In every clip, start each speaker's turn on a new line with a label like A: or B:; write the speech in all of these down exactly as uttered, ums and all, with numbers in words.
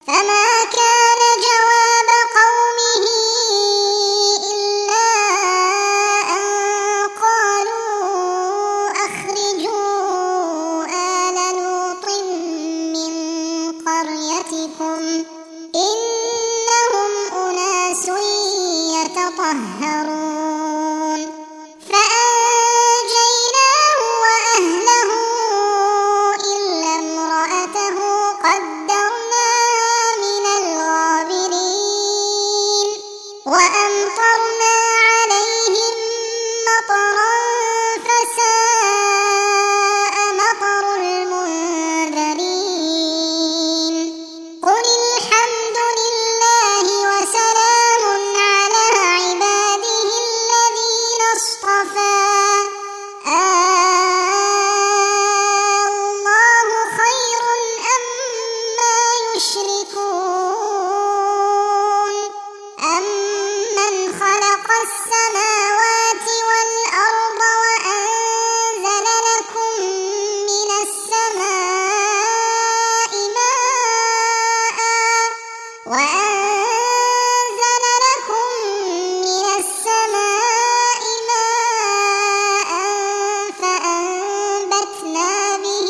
A: فما كان جواب قومه إلا أن قالوا أخرجوا آل لوط من قريتكم إنهم أناس يتطهرون فأنجيناه وأهله إلا امرأته قدرناها من الغابرين وأمطرنا عليهم مطرا فساء مطر المنذرين قل الحمد لله وسلام على عباده الذين اصطفى الله خير أما يشركون أمن خلق السماوات والأرض وأنزل لكم من السماء ماء وأنزل لكم من السماء ماء فأنبتنا به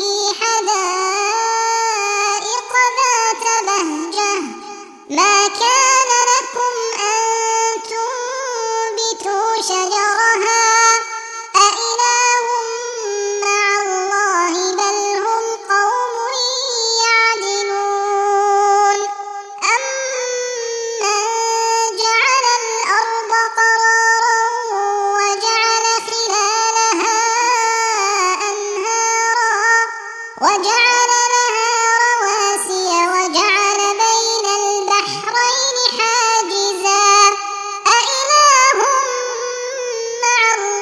A: حدائق ذات بهجة ما كان لكم أن تنبتوا شجرها أإله مع الله بل هم قوم يعدلون أمن جعل الأرض قرارا وجعل خلالها أنهارا وجعل لها رواسي وجعل بين البحرين حاجزا أإله مع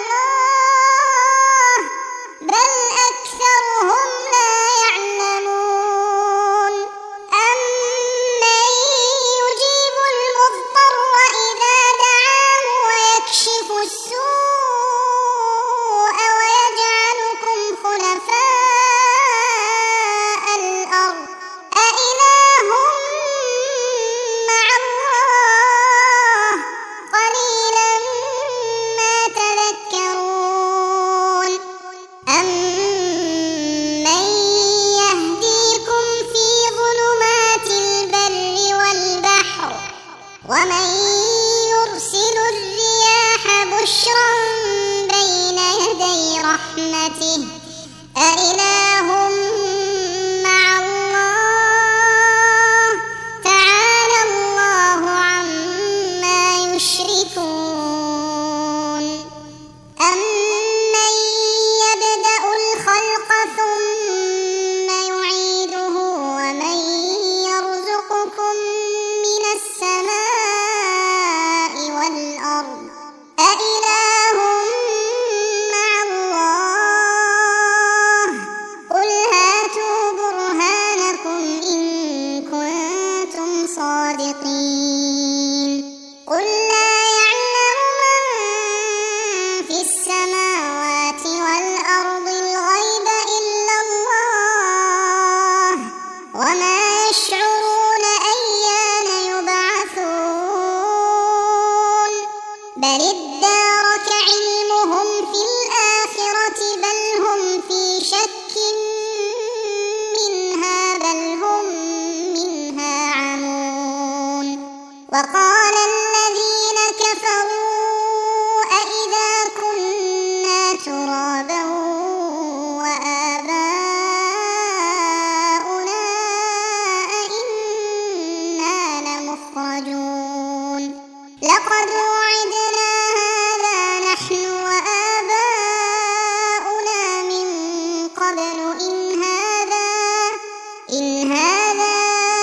A: الله بل أكثرهم لا يعلمون أمن يجيب المضطر إذا دعاه ويكشف السوء ويجعلكم خلفاء الأرض أإله مع الله قليلا ما تذكرون أمن يهديكم في ظلمات البر والبحر ومن يرسل الرياح بشرا بين يدي رحمته أإله مع الله تعالى الله عما يشركون أمن يبدأ الخلق ثم يعيده ومن يرزقكم من السماء والأرض أإله مع الله قل هاتوا برهانكم إن كنتم صادقين قل لا يعلم من في السماوات والأرض الغيب إلا الله وما يشعرون أيان يبعثون بل ادارك علمهم في الآخرة بل هم في شك منها بل هم منها عمون وقال الذين كفروا أإذا كنا ترابا وآباؤنا أئنا لمخرجون لقد وعدنا هذا نحن وآباؤنا من قبل إن هذا إن هذا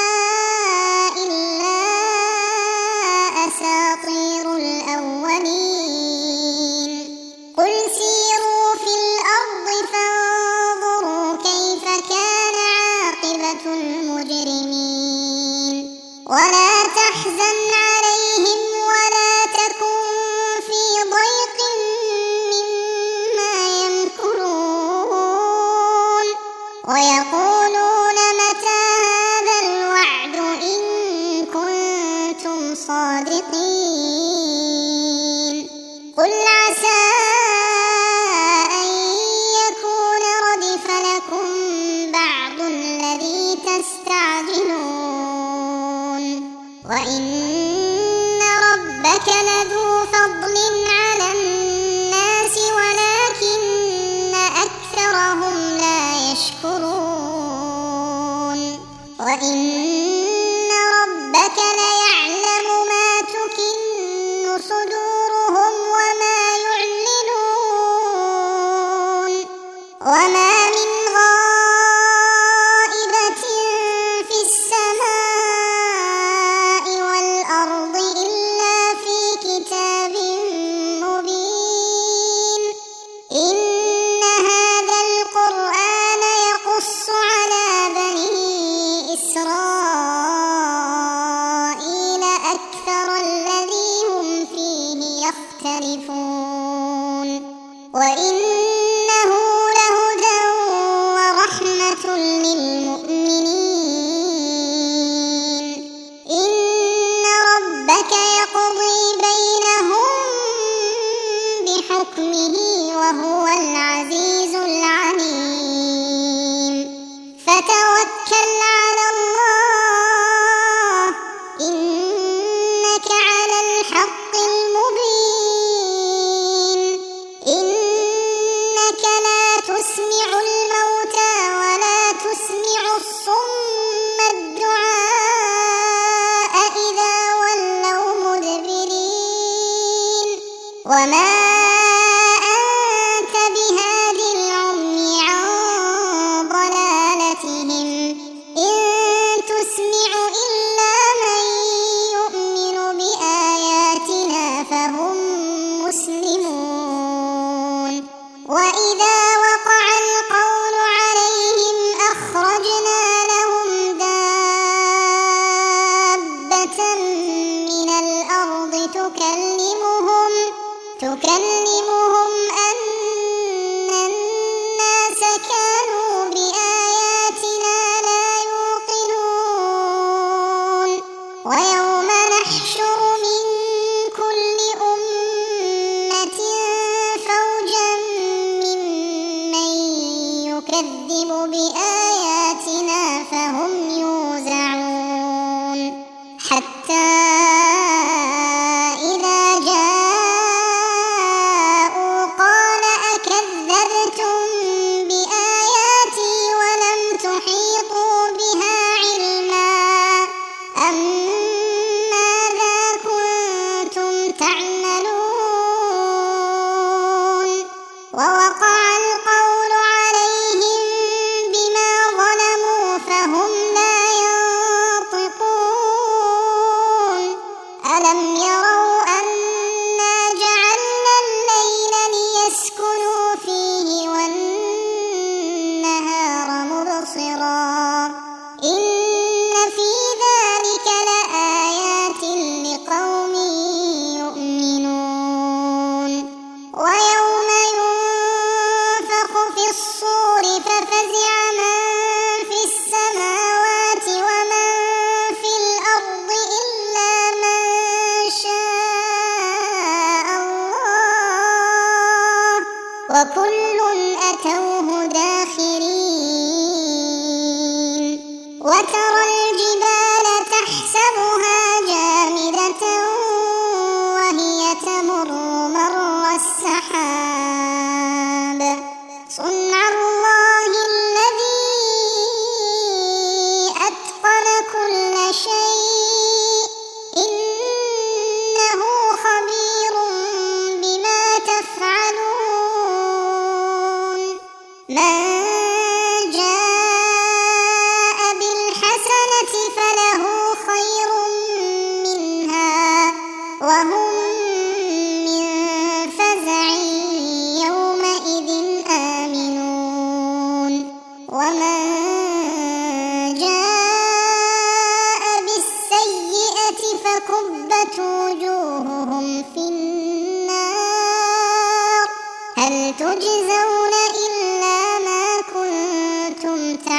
A: إلا أساطير الأولين قل سيروا في الأرض فانظروا كيف كان عاقبة المجرمين ولا تحزن عليهم ولا تكن في ضيق مما يمكرون ويقولون متى هذا الوعد إن وإن ربك لذو فضل على الناس ولكن أكثرهم لا يشكرون وإن ربك ليعلم ما تكن صدورهم وما يعلنون وما من غائبة في السماء والأرض إلا في كتاب مبين إن هذا القرآن يقص على بني إسرائيل أكثر الذي هم فيه يختلفون وإنه لهدى ورحمة للمؤمنين إن ربك يقضي بينهم بحكمه وهو العزيز العليم فتوكل على الله إنك على الحق المبين إنك لا تسمع الموتى ولا تسمع الصم الدعاء إذا ولوا مدبرين وما أنت بهاد العمي عن ضلالتهم إن تسمع إلا من يؤمن بآياتنا فهم مسلمون وإذا وقع القول عليهم أخرجنا لهم دابة من الأرض تكلمهم تكلمهم أن الناس كانوا بآياتنا لا يوقنون ويوم نحشر من كل أمة فوجا ممن يكذب بآياتنا فهم يوزعون حتى إذا جاءوا قال أكذبتم بآياتي ولم تحيطوا بها علما أم ماذا كنتم تعملون ووقع القول عليهم بما ظلموا فهم لا ينطقون ألم يروا أنا جعلنا الليل ليسكنوا فيه والنهار مبصرا إن في ذلك لآيات لقوم يؤمنون ويوم ينفخ في الصور ففزع من في السماوات ومن في الأرض إلا من شاء الله وكل أتوه داخرين وترى الجبال تحسبها جامدة وهي تمر مر السحاب صنع الله الذي أتقن كل شيء إنه خبير بما تفعلون من جاء بالحسنة فله خير منها وهم من فزع يومئذ آمنون ومن جاء بالسيئة فكبت وجوههم في النار هل تجزون إلا ما كنتم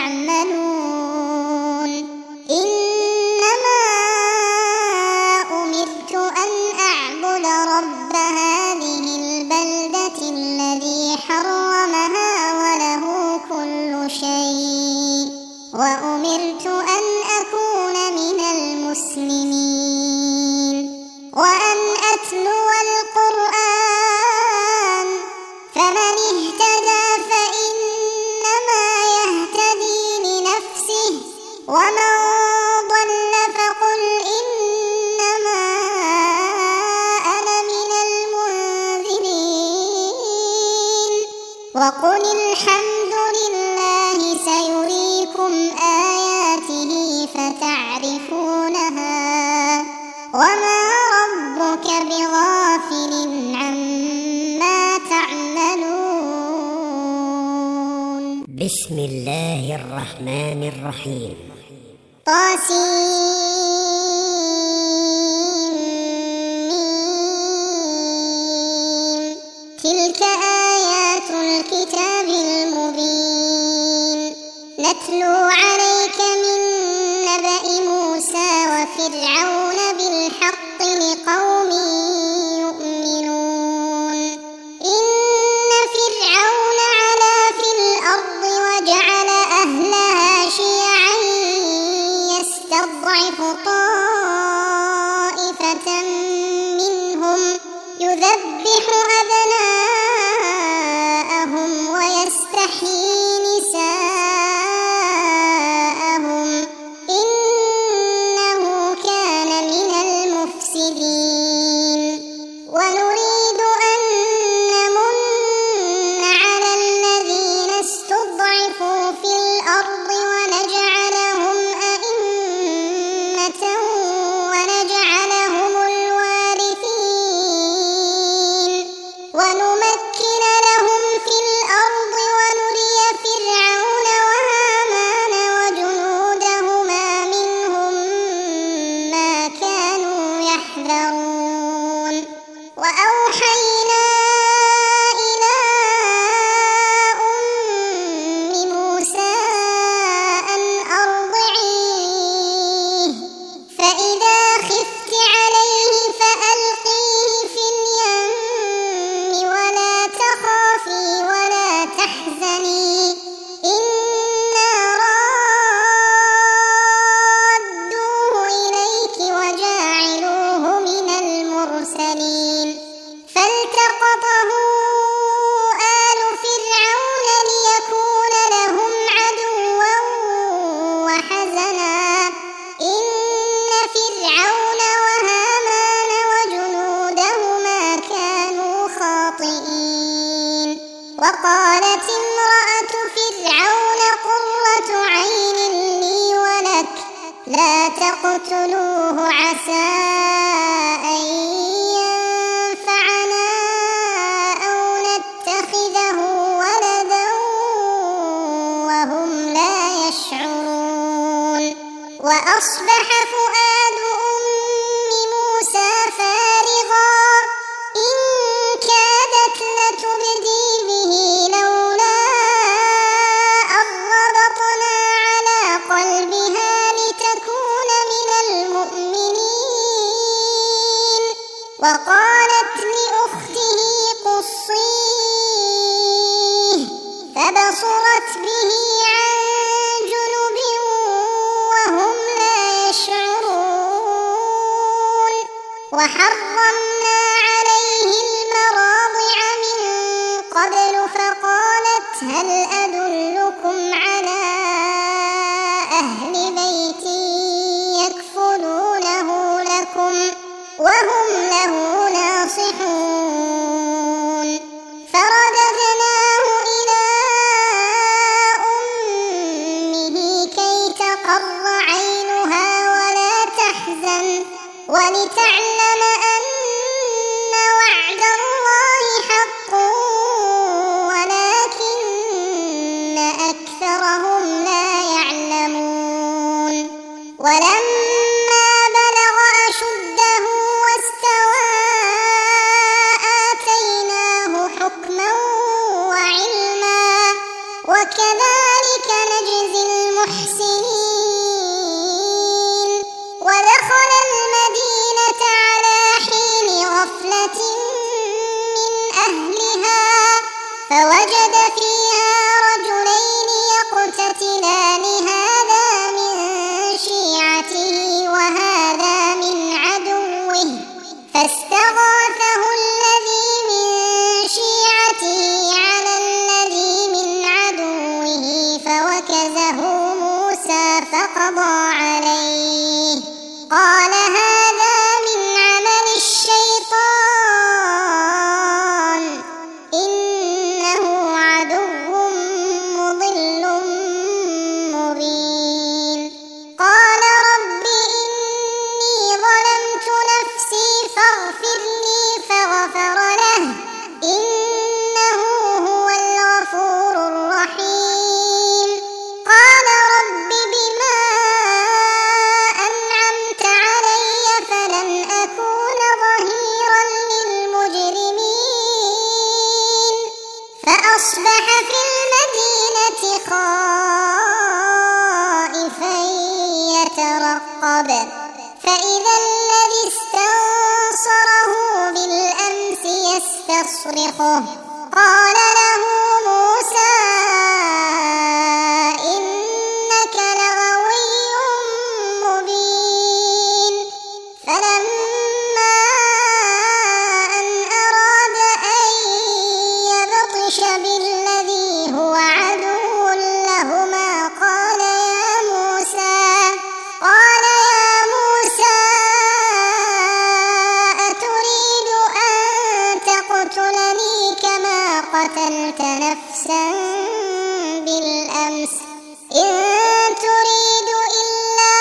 A: تعملون إنما أمرت أن أعبد رب هذه البلدة الذي حرمها وله كل شيء وأمرت أن أكون من المسلمين وقل الحمد لله سيريكم آياته فتعرفونها وما ربك بغافل عما تعملون.
B: بسم الله الرحمن الرحيم.
A: طاسيم. تلك آيات الكتاب المبين نتلو عليك من نبأ موسى وفرعون بالحق لقوم يؤمنون. إن فرعون علا في الأرض وجعل أهلها شيعا يستضعف طائفة منهم يذبح أبناءهم ويستحيي نساءهم إنه كان من المفسدين. ونريد أن نمن على الذين استضعفوا في الأرض ونجعلهم أئمة ونجعلهم الوارثين ونمكن لهم في الأرض ونري فرعون وهامان وجنودهما منهم ما كانوا يحذرون. وأوحينا إلى أم موسى أن أرضعيه فإذا خفت عليه فألقيه في اليم ولا تخافي ولا تحزني إنا رادوه إليك وجاعلوه من المرسلين. فالتقطه آل فرعون ليكون لهم عدوا وحزنا إن فرعون وهامان وجنودهما كانوا خاطئين. وقالت امرأة فرعون قرة عين لي ولك لا تقتلوه عسى أن ينفعنا أو نتخذه ولدا وهم لا يشعرون. وأصبح فؤاد أم موسى فارغا إن كادت لتبدي به لولا أن ربطنا على قلبها لتكون من المؤمنين. وقالت لأخته قصيه فبصرت به عن جنب وهم لا يشعرون. وحرمنا عليه المراضع من قبل فقالت هل أدلكم على أهل بيت يكفلونه لكم وهم له ناصحون. فرددناه إلى أمه كي تقر عينها ولا تحزن ولتعلم أن وعد الله حق ولكن أكثرهم لا يعلمون. ولما بلغ أشده واستوى آتيناه حكما وعلما وكذلك نجزي المحسنين. ودخل المدينة على حين غفلة من أهلها فوجد فيها رجلين يقتتلان هذا من شيعته وهذا من عدوه فاستغاثه الذي من شيعته على الذي من عدوه فوكزه موسى فقضى عليه قال هذا من عمل الشيطان إنه عدو يترقب فإذا الذي استنصره بالأمس يستصرخه قال له موسى إنك لغوي مبين فلما أن أراد أن يبطش بالذي هو عدو لهما قال يا موسى قال يا موسى أتريد أن تقتلني كما قتلت نفسا بالأمس إن تريد إلا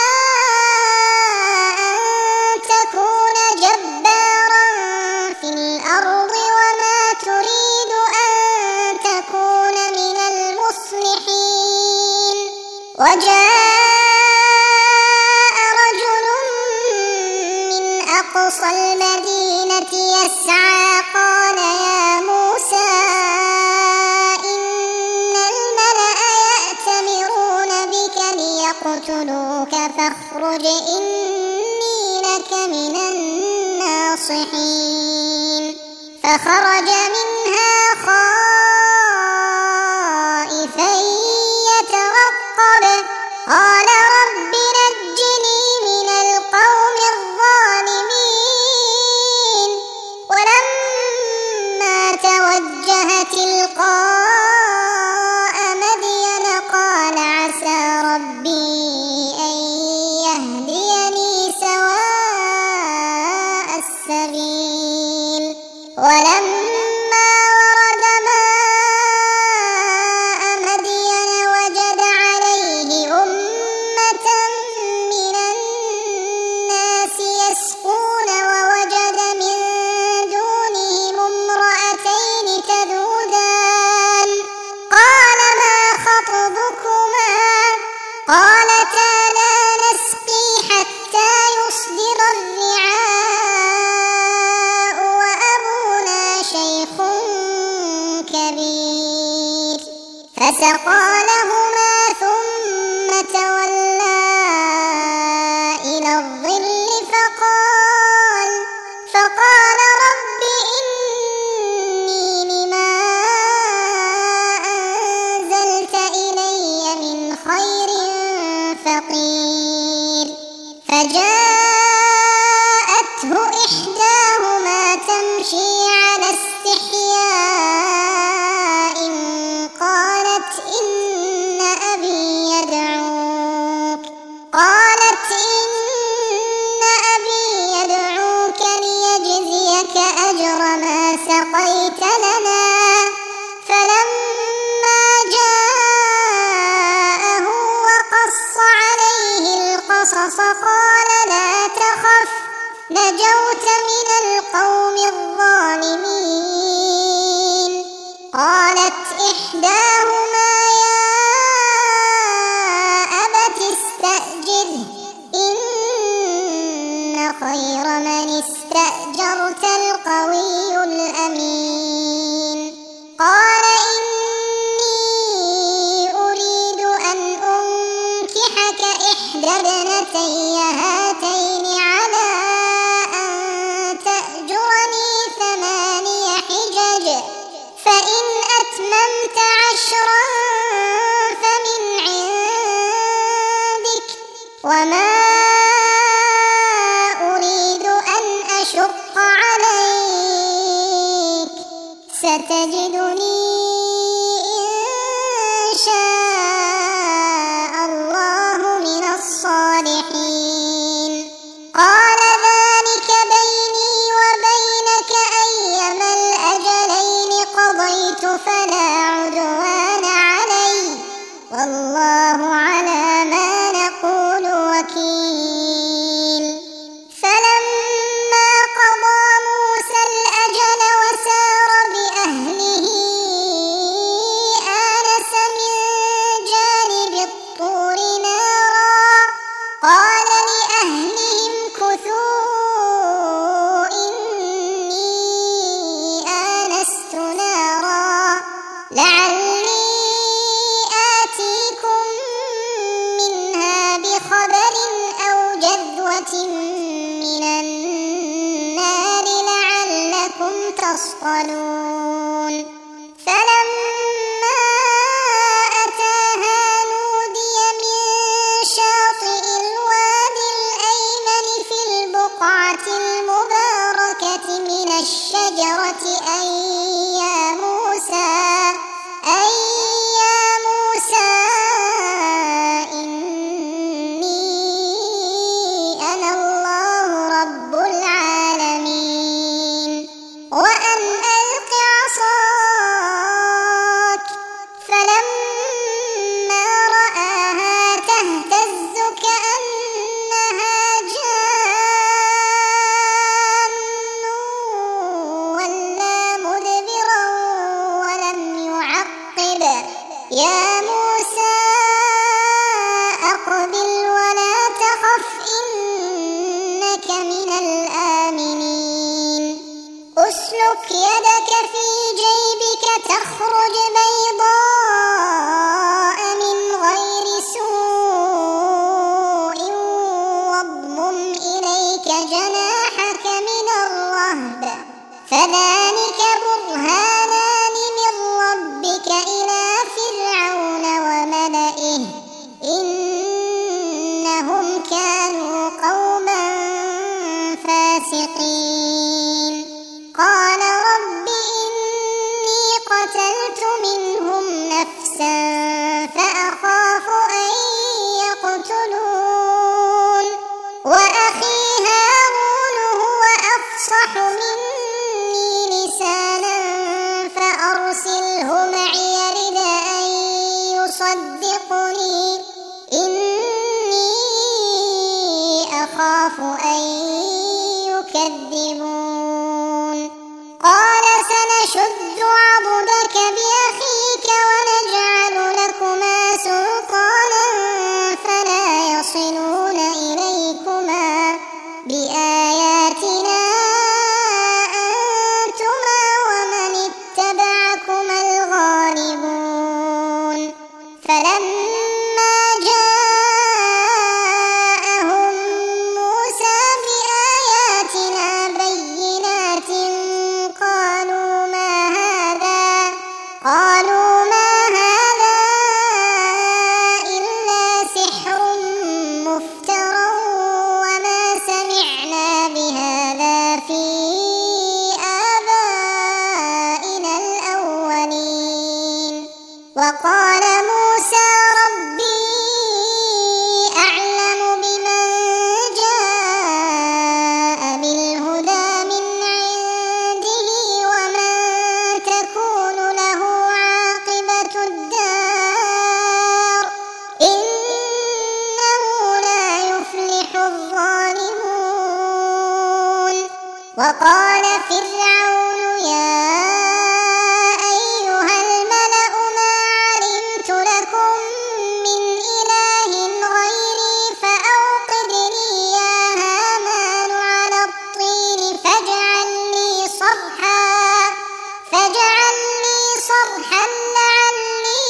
A: أن تكون جبارا في الأرض وما تريد أن تكون من المصلحين وجاء رجل من أقصى المدينة يسعى قال يا موسى إن الملأ يأتمرون بك ليقتلوك فاخرج إني لك من الناصحين فخرج منها خائفا يترقب قال رب نجني من القوم الظالمين ولما توجه تلقاء مدين قال عسى ربي أن يهديني سواء السبيل ولما ورد ماء مدين وجد عليه أمة من الناس يسقون ووجد من دونهم امرأتين تذودان قال ما خطبكما قالتا لا نسقي حتى يصدر الرعاء وأبونا شيخ كبير فسقى لهما ثم تولى إلى الظل فقال فقال رب إني لما أنزلت إلي من خير فقير فجاءته إحداهما تمشي على استحياء قالت إن أبي يدعوك قالت إن أبي يدعوك ليجزيك أجر ما سقيت لنا فلما جاءه وقص عليه القصص قال لا تخف نجوت من القوم الظالمين قالت إحداهما يا أبت استأجره إن خير من استأجرت القوي الأمين قال إني أريد أن أنكحك إحدى ابنتي هاتين على أن تأجرني ثماني حجج فإن أتممت عشرا فمن عندك وما أريد أن أشق عليك ستجدني إن شاء الله من الصالحين قال ذلك بيني وبينك أيما الأجلين قضيت فلا عدوان علي والله على ما نقول وكيل فلما قضى موسى الأجل وسار بأهله يصطلون فلما أتاها نودي من شاطئ الوادي الأيمن في البقعة المباركة من الشجرة أن يا موسى أن يا موسى إني أنا الله رب العالمين وأن ألق عصاك فلما رآها تهتز كأنها جان ولا مدبرا ولم يعقب يا موسى أقبل ولا تخف إنك من الآمنين أسلك يدك في جيبك تخرج بيضاء من غير سوء واضمم إليك جناحك من الرهب فذلك برهانان من ربك إلى فرعون وملئه إنهم كانوا قوما فاسقين قال رب إني قتلت منهم نفسا فأخاف أن يقتلون وأخي هارون هو أفصح مني لسانا فأرسله معي يرد أن يصدقني إني أخاف أن يكذبون قال سنشد عضدك بأخيك ونجعل لكما سلطانا فلا يصلون إليكما بآياتنا أنتما ومن اتبعكما الغالبون فلما جاءهم موسى بآياتنا بينات قالوا ما هذا قالوا ما هذا إلا سحر مفترى وما سمعنا بهذا في آبائنا الأولين وقال موسى ربي أعلم بمن جاء بالهدى من عنده ومن تكون له عاقبة الدار إنه لا يفلح الظالمون وقال فرعون يا أيها الملأ ما علمت لكم من إله غيري فأوقد لي يا هامان على الطين فاجعل لي صرحا فاجعل لي صرحا لعلي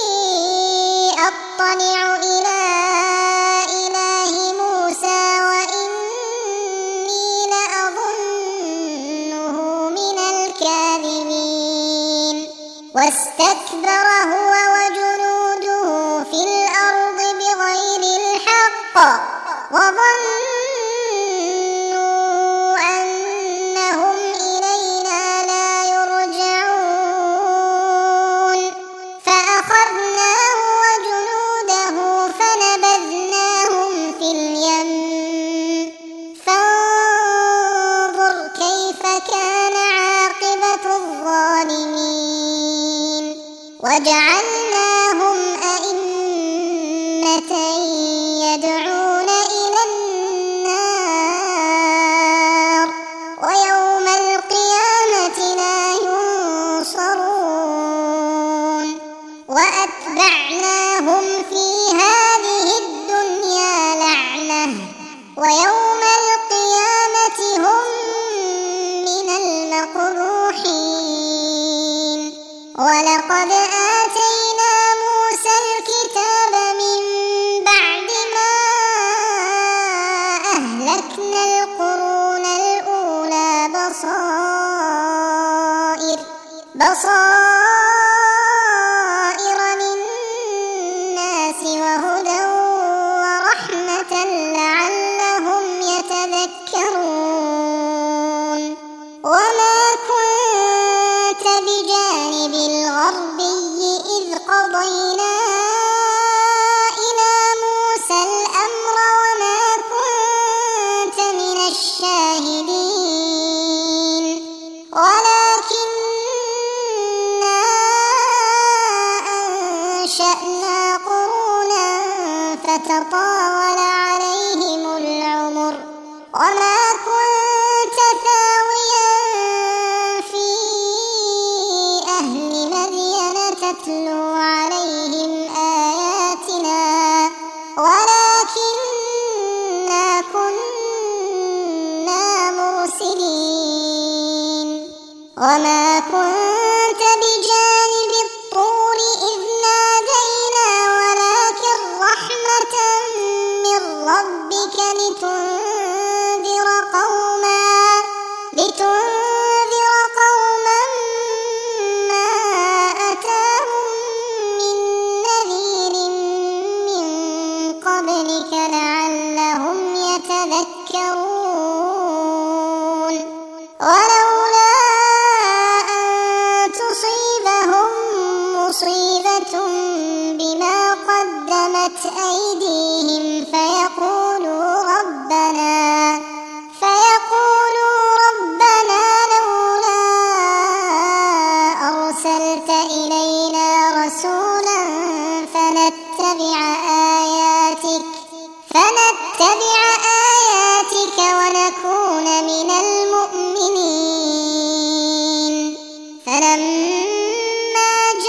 A: أطلع إلى إله موسى وإني لأظنه من الكاذبين واستكبر هو وجنوده في الأرض بغير الحق وظنوا أنهم إلينا لا يرجعون فأخذناه وجنوده فنبذناهم في اليم فانظر كيف كان عاقبة الظالمين وجعلناهم أئمة يدعون إلى النار ويوم القيامة لا ينصرون وأتبعناهم في هذه الدنيا لعنة ويوم القيامة هم من المقبوحين ولقد آتينا موسى الكتاب من بعد ما أهلكنا القرون الأولى بصائر بصائر للناس وهدى ورحمة لعلهم يتذكرون وما كنت بجانب الغربي إذ قضينا إلى موسى الأمر وما كنت من الشاهدين ولكننا أنشأنا قرونا فتطاول عليهم العمر وما كنت ثاويا في أهل مدين تتلو عليهم آياتنا ولكننا كنا مرسلين وما كنت بجانب الطور إذ نادينا ولكن رحمة من ربك لتنذر قوما لتنذر قوما ما أتاهم من نذير من قبلك لعلهم يتذكرون ولولا أن تصيبهم مصيبة بما قدمت أيديهم فيقولوا ربنا فيقولوا ربنا لولا أرسلت إلينا رسولا فنتبع آياتك فنتبع آياتك ونكون من المؤمنين فلما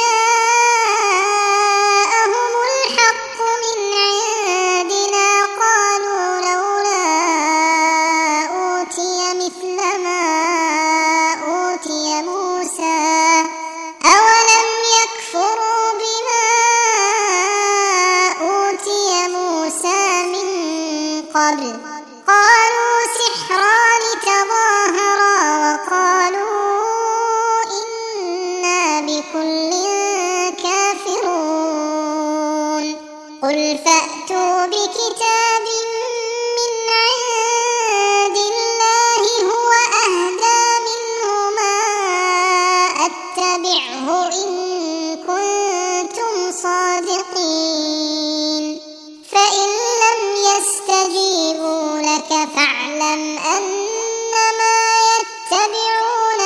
A: جاءهم الحق من عندنا قالوا لولا أوتي مثل ما أوتي موسى أولم يكفروا بما أوتي موسى من قبل قالوا سحران تظاهرا وقالوا إنا بكل كافرون قل فأتوا بكتاب من عند الله هو أهدى منهما أتبعه إن كنتم صادقين فإن لم يستجيبوا لك فاعلم أنما يتبعون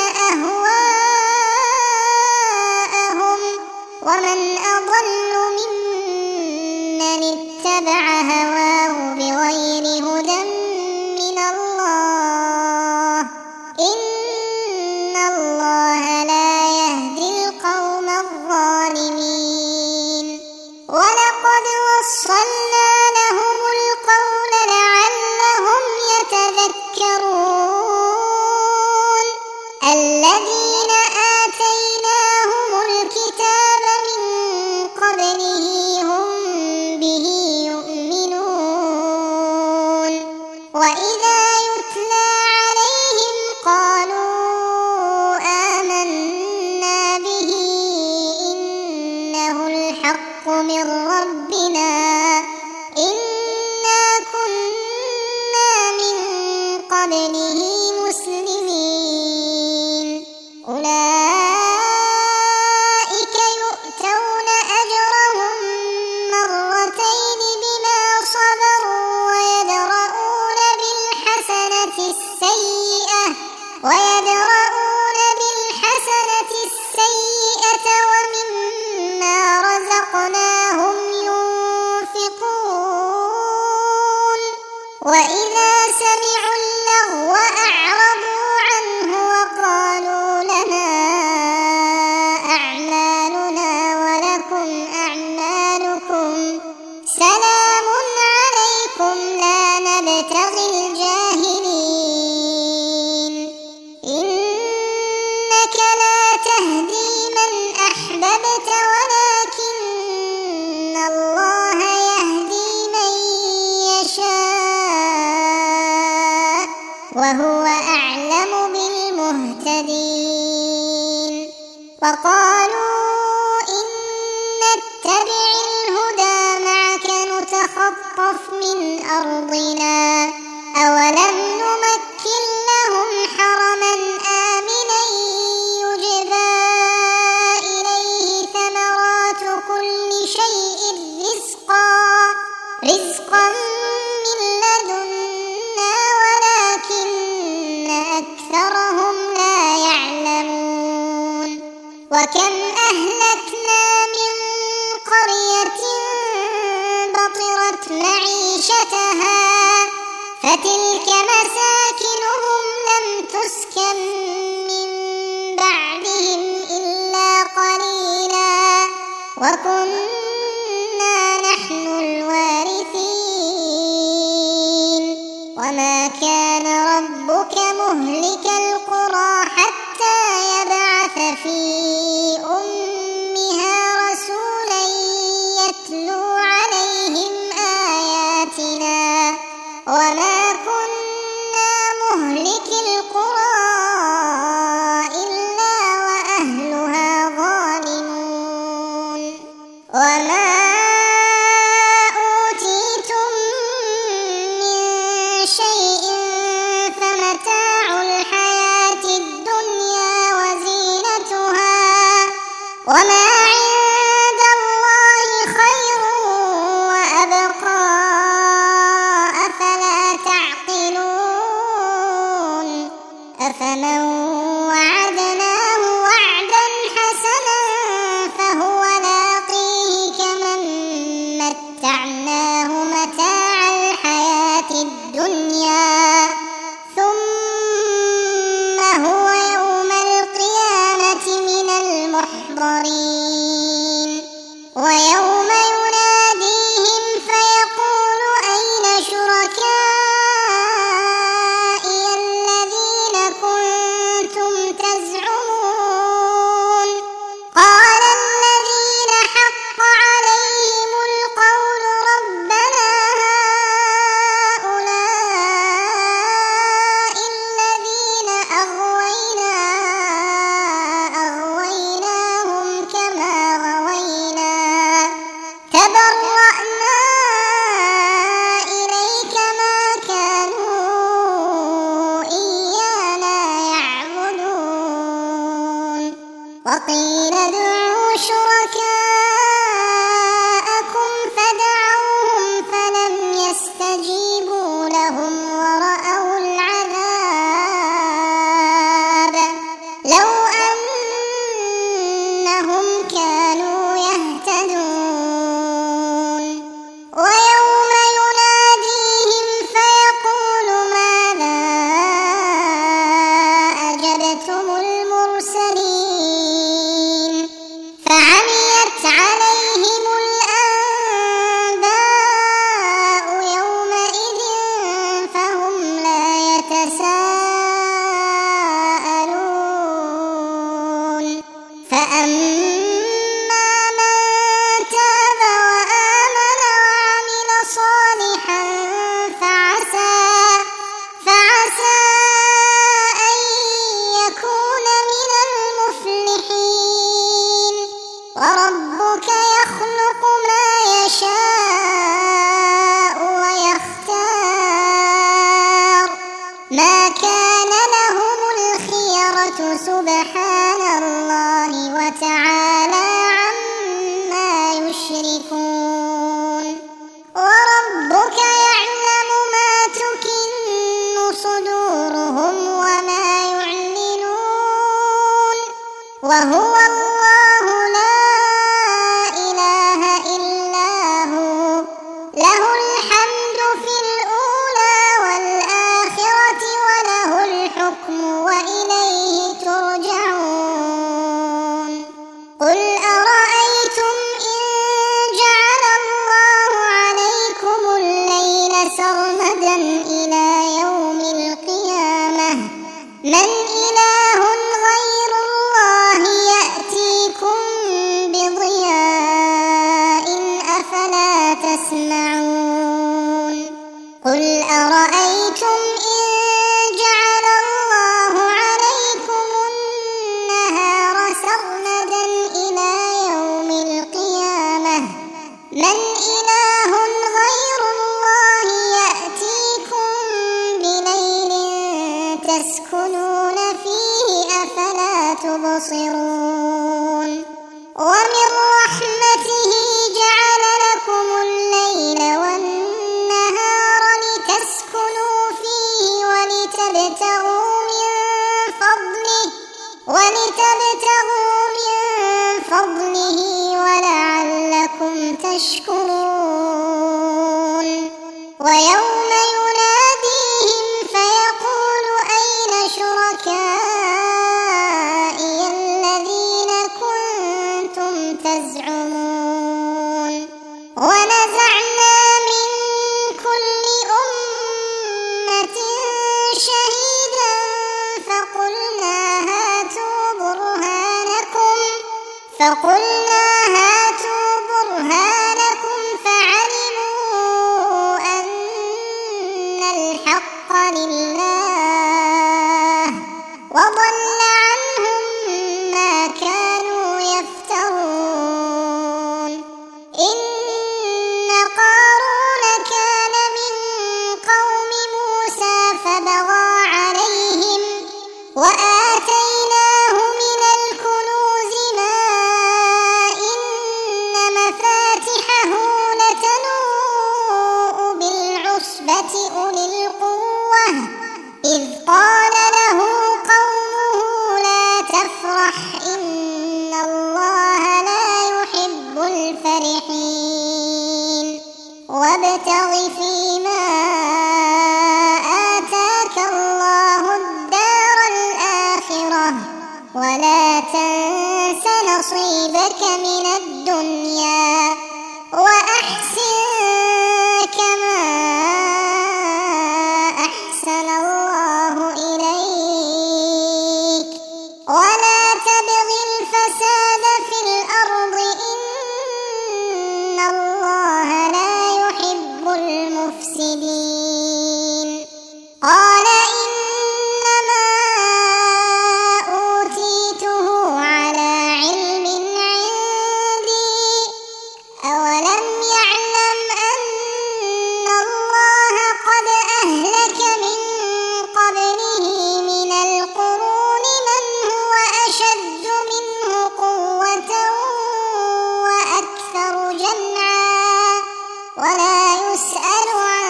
A: أهواءهم ومن أضل ممن اتبع هواه بغير هدى من الله إن الله لا يهدي القوم الظالمين ولقد وصلنا لهم القول لعلهم يتذكرون الذين آتيناهم الكتاب من قبله هم به يؤمنون وإذا يتلى عليهم قالوا آمنا به إنه الحق من ربنا إنا كنا من قبله مسلمين أولئك يؤتون أجرهم مرتين بما صبروا ويدرؤون بالحسنة السيئة ويدرؤون بالحسنة السيئة ومما رزقناهم ينفقون وإذا سمعوا اللغو أعرضوا عنه وقالوا لنا أعمالنا ولكم أعمالكم سلام عليكم لا نبتغي الجاهلين إنك لا تهدي من أحببت ولكن الله يهدي من يشاء وهو أعلم بالمهتدين وقالوا إن نتبع الهدى معك نتخطف من أرضنا أولم نمكن لهم حرما آمنا يجبى إليه ثمرات كل شيء رزقا رزقا من لدنا ولكن أكثرهم لا يعلمون وكم أهلكنا من قرية بطرت معيشتها فتلك مساكنهم لم تسكن من بعدهم إلا قليلا وكنا نحن الوارثين وما كان ربك مهلك القرى حتى يبعث في أمها رسولا يتلو عليهم آياتنا وما كنا مهلك القرى إلا وأهلها ظالمون وما أوتيتم من شيء فمتاع الحياة الدنيا وزينتها وما عند الله خير وأبقى أفلا تعقلون أفمن وعدناه وعدا حسنا فهو لاقيه كمن متعناه متاع الحياة الدنيا ثم هو يوم القيامة من المحضرين ويوم يناديهم فيقول أين شركائي الذين كنتم تزعمون قال الذين حق عليهم القول ربنا هؤلاء الذين أغوينا أغويناهم كما غوينا تبرأنا إليك ما كانوا إيانا يعبدون وقيل ادعوا شركاءكم فدعوهم فلم يستجيبوا لهم ورأوا العذاب لو أنهم كانوا يهتدون ويوم يناديهم فيقول ماذا أجبتم المرسلين فعميت عليهم الأنباء يومئذ فهم لا يتساءلون فأما من تاب وآمن وعمل صالحا فعسى فعسى أن يكون من المفلحين وربك يخلق ما يشاء ويختار ما كان لهم الخيرة سبحان الله وتعالى عما يشركون وربك يعلم ما تكن صدورهم وما يعلنون وهو الله لا إله إلا هو له الحمد في الأولى والآخرة وله الحكم وإليه ترجعون قل أرأيتم إن جعل الله عليكم الليل سرمدا إلى يوم القيامة من إله غير الله يأتيكم بضياء أفلا تسمعون قل أرأيتم إن جعل الله عليكم النهار سرمدا لتسكنون فيه أفلا تبصرون ومن رحمته جعل لكم الليل والنهار لتسكنوا فيه ولتبتغوا من فضله ولتبتغوا من فضله ولعلكم تشكرون ويوم يناديهم فيقول أين شركائي الذين كنتم تزعمون ونزعنا من كل أمة شهيدا فقلنا هاتوا برهانكم فقلنا هاتوا برهانكم فعلموا أن الحق لله وضل عنهم ما كانوا يفترون إن قارون كان من قوم موسى فبغى عليهم وآتيناه من الكنوز ما إن مفاتحه لتنوء بالعصبة أولي القوة إذ قال له قومه لا تفرح إن الله لا يحب الفرحين وابتغ فيما آتاك الله الدار الآخرة ولا تنس نصيبك من الدنيا وأحسن كما أحسن الله إليك ولا تبغ الفساد في الأرض إن الله لا يحب المفسدين قال إنما أوتيته على علم عندي أولم يعلم أن الله قد أهلك من قبله من القرون من هو أشد منه قوة وأكثر جمعا ولا يسأل عن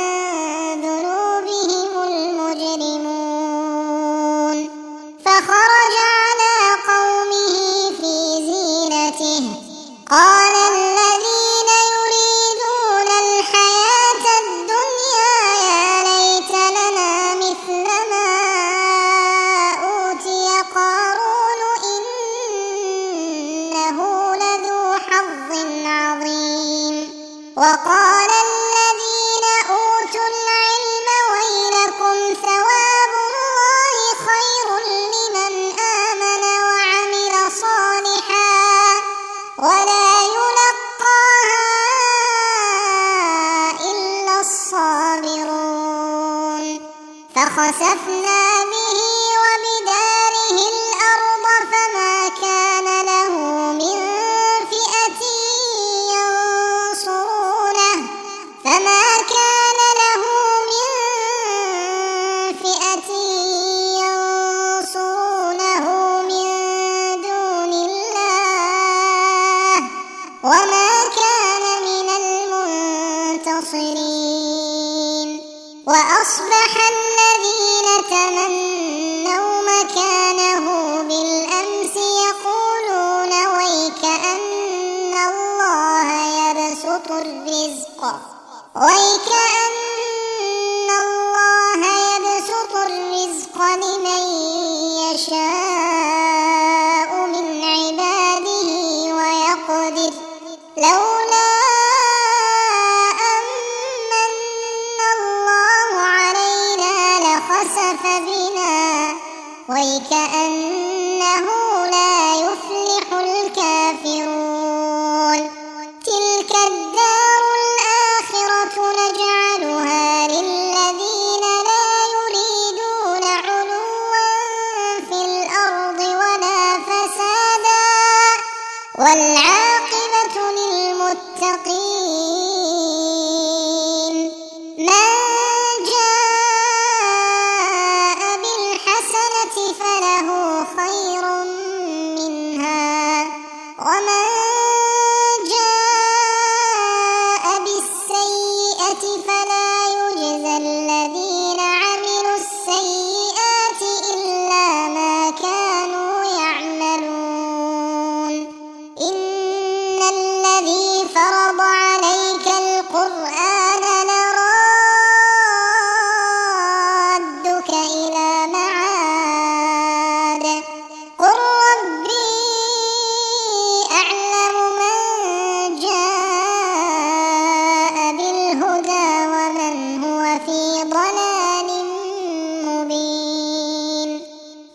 A: ذنوبهم المجرمون فخرج على قومه في زينته قال الذين يريدون الحياة الدنيا يا ليت لنا مثل ما أوتي قارون إنه لذو حظ عظيم وقال الذين أوتوا العلم ويلكم ثواب الله خير لمن آمن وعمل صالحا ولا يلقاها إلا الصابرون فخسفنا به وبداره الأرض فما كان له من فئة ينصرونه فما كان له من فئة ينصرونه من دون الله وما كان من المنتصرين وأصبح الذين تمنوا مكانه بالأمس يقولون ويك أن الله يبسط الرزق ويك أن الله يبسط الرزق لمن يشاء من عباده ويقدر لولا أمن الله علينا لخسف بنا ويكأنه لا يفلح الكافرون تلك الدار الآخرة نجعلها للذين لا يريدون علوا في الأرض ولا فسادا والعاقبة للمتقين من جاء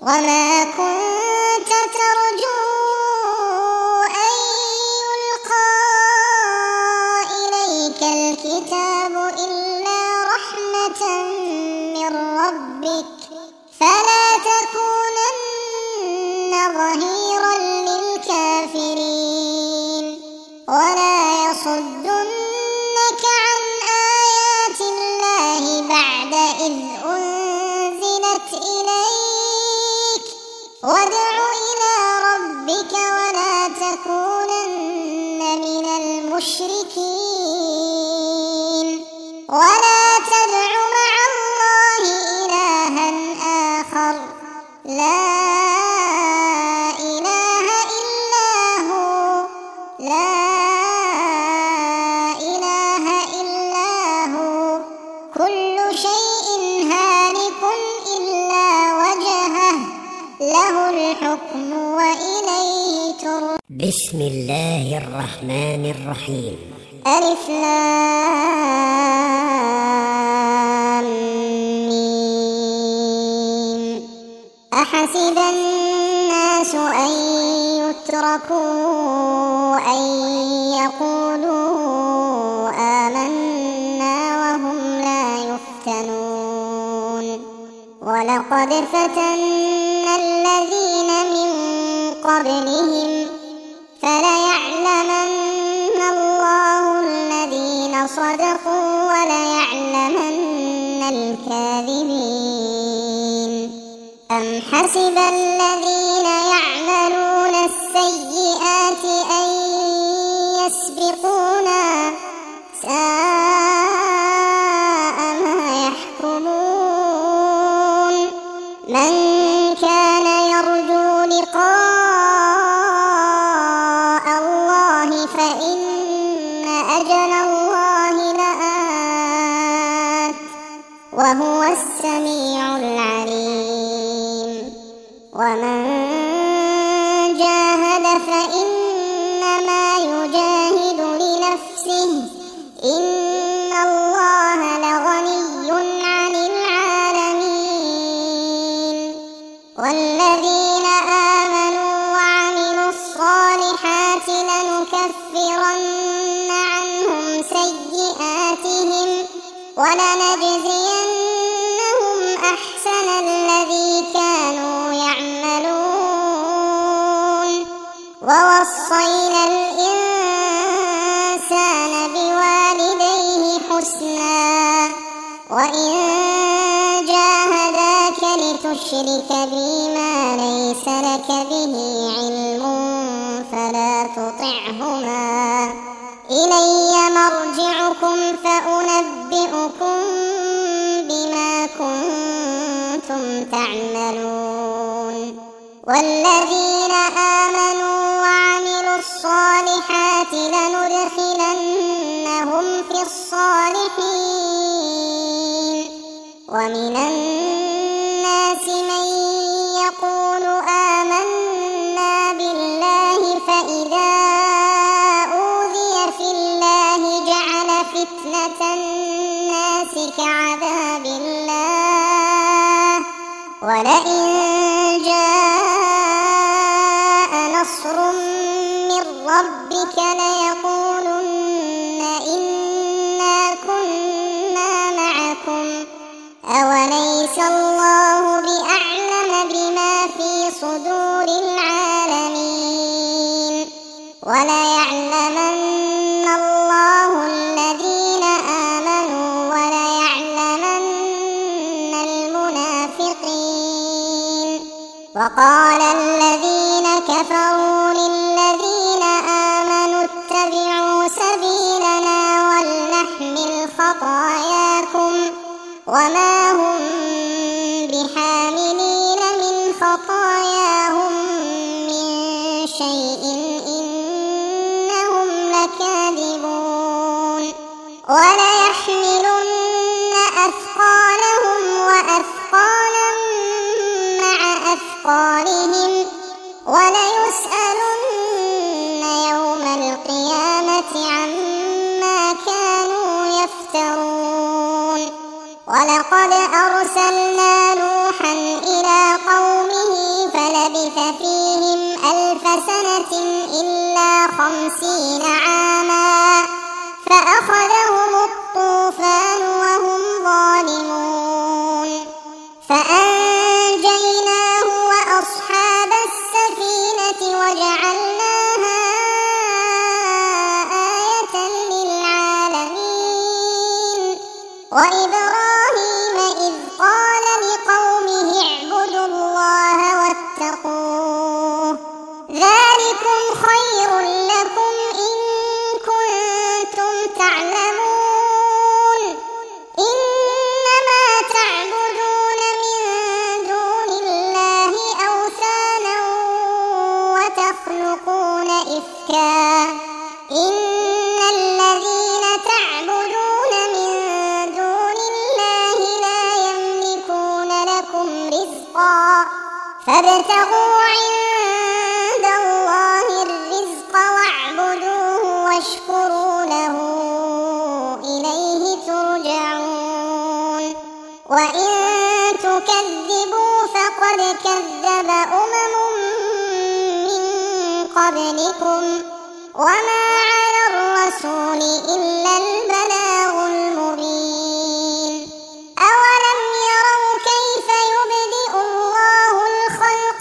A: وما كنت ترجو أن يلقى إليك الكتاب إلا رحمة من ربك فلا تكونن ظهيرا للكافرين ولا يصدنك عن آيات الله بعد إذ أنزلت إليك وادع إلى ربك ولا تكونن من المشركين ولا تدع مع الله إلها آخر لا إله إلا هو لا إله إلا هو كل شيء هالك إلا وجهه له الحكم وإليه ترجعون.
B: بسم الله الرحمن الرحيم.
A: ألف لام ميم. أحسب الناس أن يتركوا أن يقولوا آمنا وهم لا يفتنون ولقد فتنا الذين من قبلهم فليعلمن الله الذين صدقوا وليعلمن الكاذبين. أم حسب الذين يعملون السيئات أن يسبقونا ساء ما يحكمون. من كان يرجو لقاء الله فإن أجل الله لآت وهو السميع العليم. ومن جاهد فإنما يجاهد لنفسه إن الله لغني عن العالمين. والذين آمنوا وعملوا الصالحات لنكفرن عنهم سيئاتهم ولنجزينهم أحسن الذي كانوا يعملون. ووصينا الإنسان بوالديه حسنا وإن جاهداك لتشرك بي ما ليس لك به علم فلا تطعهما إلي مرجعكم فأنبئكم بما كنتم تعملون. والذين آمنوا وعملوا الصالحات لندخلنهم في الصالحين. ومن الناس من يقول آمنا بالله فإذا أوذي في الله جعل فتنة الناس كعذاب الله ولئن جاء نصر من ربك ليقولن إنا كنا معكم أوليس الله بأعلم بما في صدور العالمين. وليعلمن الله الذين آمنوا وليعلمن المنافقين. وقال الذين كفروا للذين آمنوا اتبعوا سبيلنا ولنحمل خطاياكم وما هم بحاملين من خطاياهم من شيء إنهم لكاذبون. وليحملن أثقالهم وأثقالا مع أثقالهم وليسألن يوم القيامة عما كانوا يفترون. ولقد أرسلنا نوحا إلى قومه خمسين عاما فأخذهم الطوفان وهم ظالمون فأنجيناه وأصحاب السفينة وجعلناها آية للعالمين وإبراهيم إذ قال لقومه اعبدوا الله واتقوه ذلكم خير لكم إن كنتم تعلمون إنما تعبدون من دون الله أوثانا وتخلقون إفكا إن الذين تعبدون من دون الله لا يملكون لكم رزقا فابتغوا عند الله الرزق واعبدوه واشكروا له إليه ترجعون وإن تكذبوا فقد كذب أمم من قبلكم وما على الرسول إلا البلاغ المبين أولم يروا كيف يبدئ الله الخلق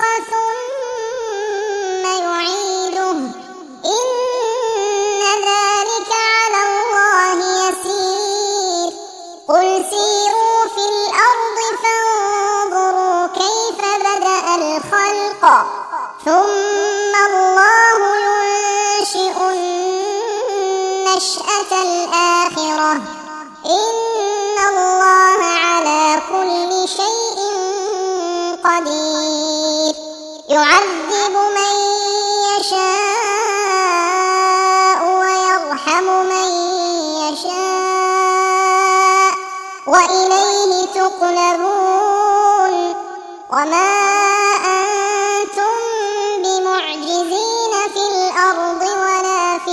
A: ثم يعيده إن ذلك على الله يسير قل سيروا في الأرض فانظروا كيف بدأ الخلق ثم الله ينشئ النشأة الآخرة إن الله على كل شيء قدير يعذب من يشاء ويرحم من يشاء وإليه تقلبون وما أنتم بمعجزين في الأرض ولا في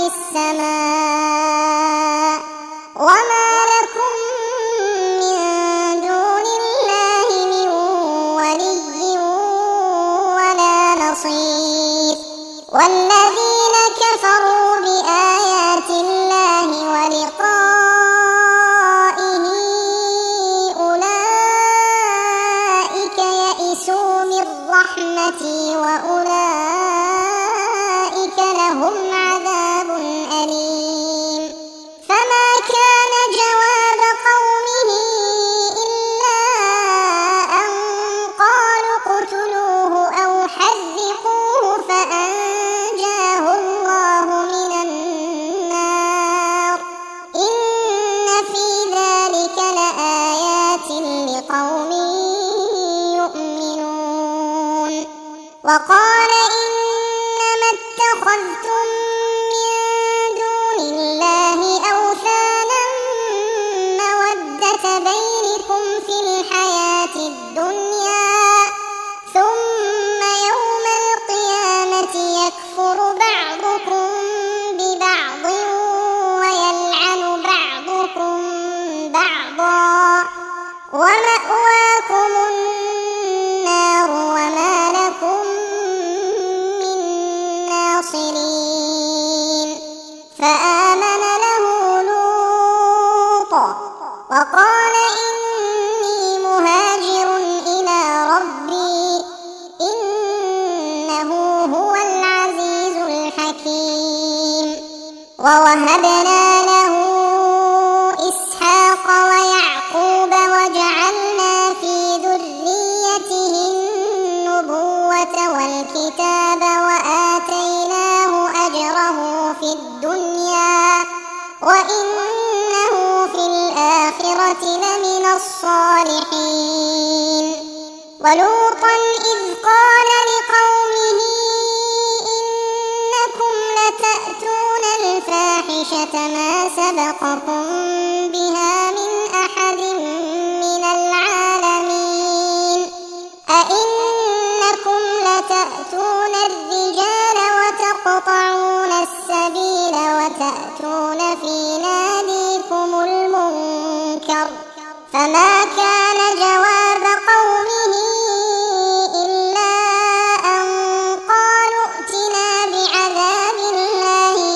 A: السماء وما لكم من دون الله من ولي ولا نصير والذين كفروا بآيات الله ولقائه أولئك يئسوا من رحمتي وأولئك لهم عذاب أليم فما كان جواب قومه إلا أن قالوا اقتلوه أو حرقوه فأنجاه الله من النار إن في ذلك لآيات لقوم يؤمنون وقال إنما اتخذتم من دون الله أوثانا مودة بينكم في الحياة الدنيا ثم يوم القيامة يكفر بعضكم ببعض ويلعن بعضكم بعضا ومأواكم النار وما لكم من ناصرين فآمن له لوط وقال إني مهاجر إلى ربي إنه هو العزيز الحكيم ووهبنا له إسحاق ويعقوب وجعلنا في ذريته النبوة والكتاب وآتيناه أجره في الدنيا وإنه في الآخرة لمن الصالحين ولوطا إذ قال لقومه إنكم لتأتون الفاحشة ما سبقكم بها من أحد من العالمين أئنكم لتأتون الرجال وتقطعون السبيل وتأتون في ناديكم المنكر فما كان جواب قومه إلا أن قالوا ائتنا بعذاب الله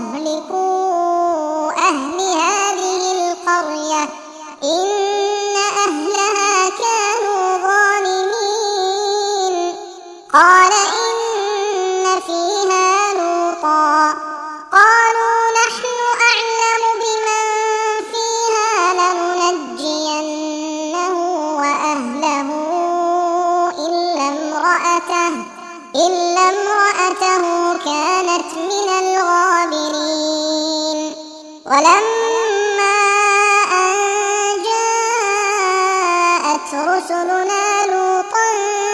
A: مهلكو أهل هذه القرية إن أهلها كانوا ظالمين قال إن فيها لوطا قالوا نحن أعلم بمن فيها لننجينه وأهله إلا امرأته إلا امرأته كانت من الغابرين ولما أن جاءت رسلنا لوطا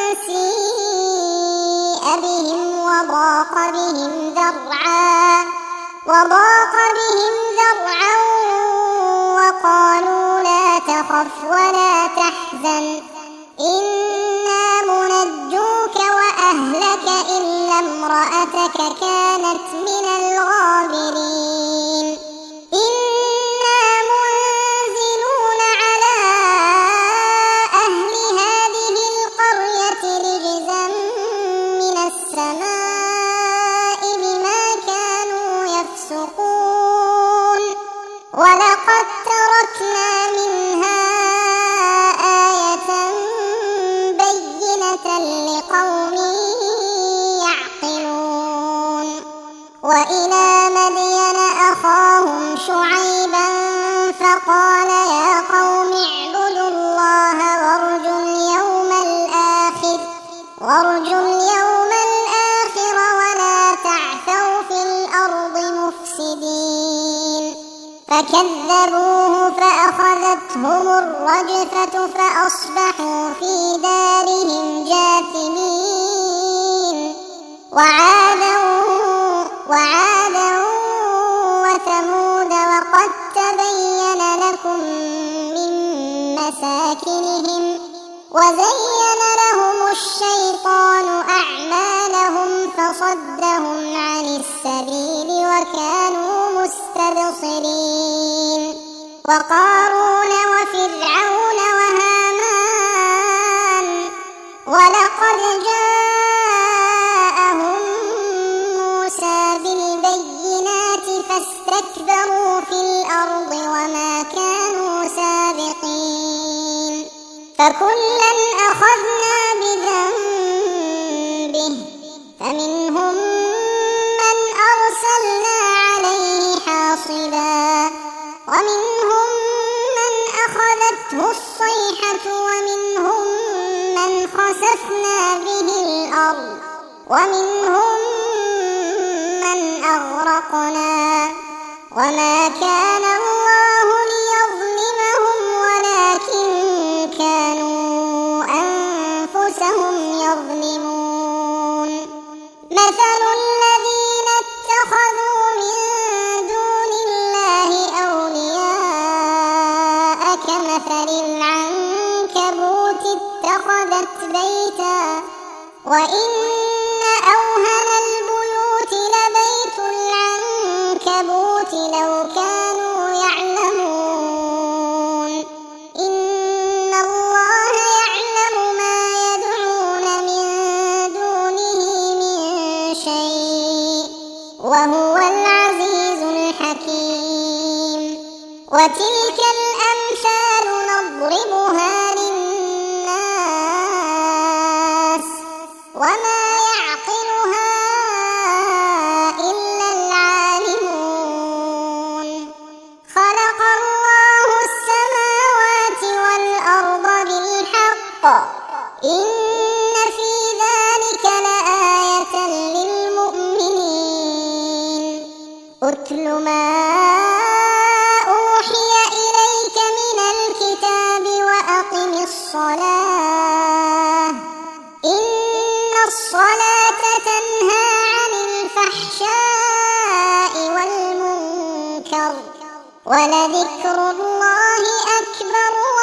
A: سيء بهم وضاق بهم ذرعا وضاق بهم ذرعا وقالوا لا تخف ولا تحزن إنا منجوك وأهلك إلا امرأتك كانت من الغابرين إنا منزلون على أهل هذه القرية رجزا من السماء بما كانوا يفسقون ولقد تركنا منها آية بينة لقوم يعقلون وإلى مدين أخاهم شعيبا فقال يا قوم اعبدوا الله وارجوا اليوم الآخر وارجوا اليوم الآخر ولا تعثوا في الأرض مفسدين فكذبوه فأخذتهم الرجفة فأصبحوا في دارهم جاثمين وعادا وعادا وثمود وقد تبين لكم من مساكنهم وزين لهم الشيطان أعمالهم فصدهم عن السبيل وكانوا مستبصرين وقارون وفرعون وهامان ولقد جاءهم موسى بالبينات فاستكبروا في الأرض وما كانوا سابقين فكلا أخذنا بذنبه فمنهم من أرسلنا عليه حاصبا ومنهم من أخذته الصيحة ومنهم من خسفنا به الأرض ومنهم من أغرقنا وما كان الله ليظلمهم ولكن كانوا أنفسهم يظلمون مثل الذين اتخذوا من دون الله أولياء كمثل العنكبوت اتخذت بيتا وإن أوهن البيوت لبيت العنكبوت لو كانوا يعلمون إن الله يعلم ما يدعون من دونه من شيء وهو العزيز الحكيم وتلك الأمثال نضربها للناس وما يعقلها إلا العالمون خلق الله السماوات والأرض بالحق إن في ذلك لآية للمؤمنين أتل ما أوحي إليك من الكتاب وأقم الصلاة إن الصلاة تنهى عن الفحشاء والمنكر ولذكر الله أكبر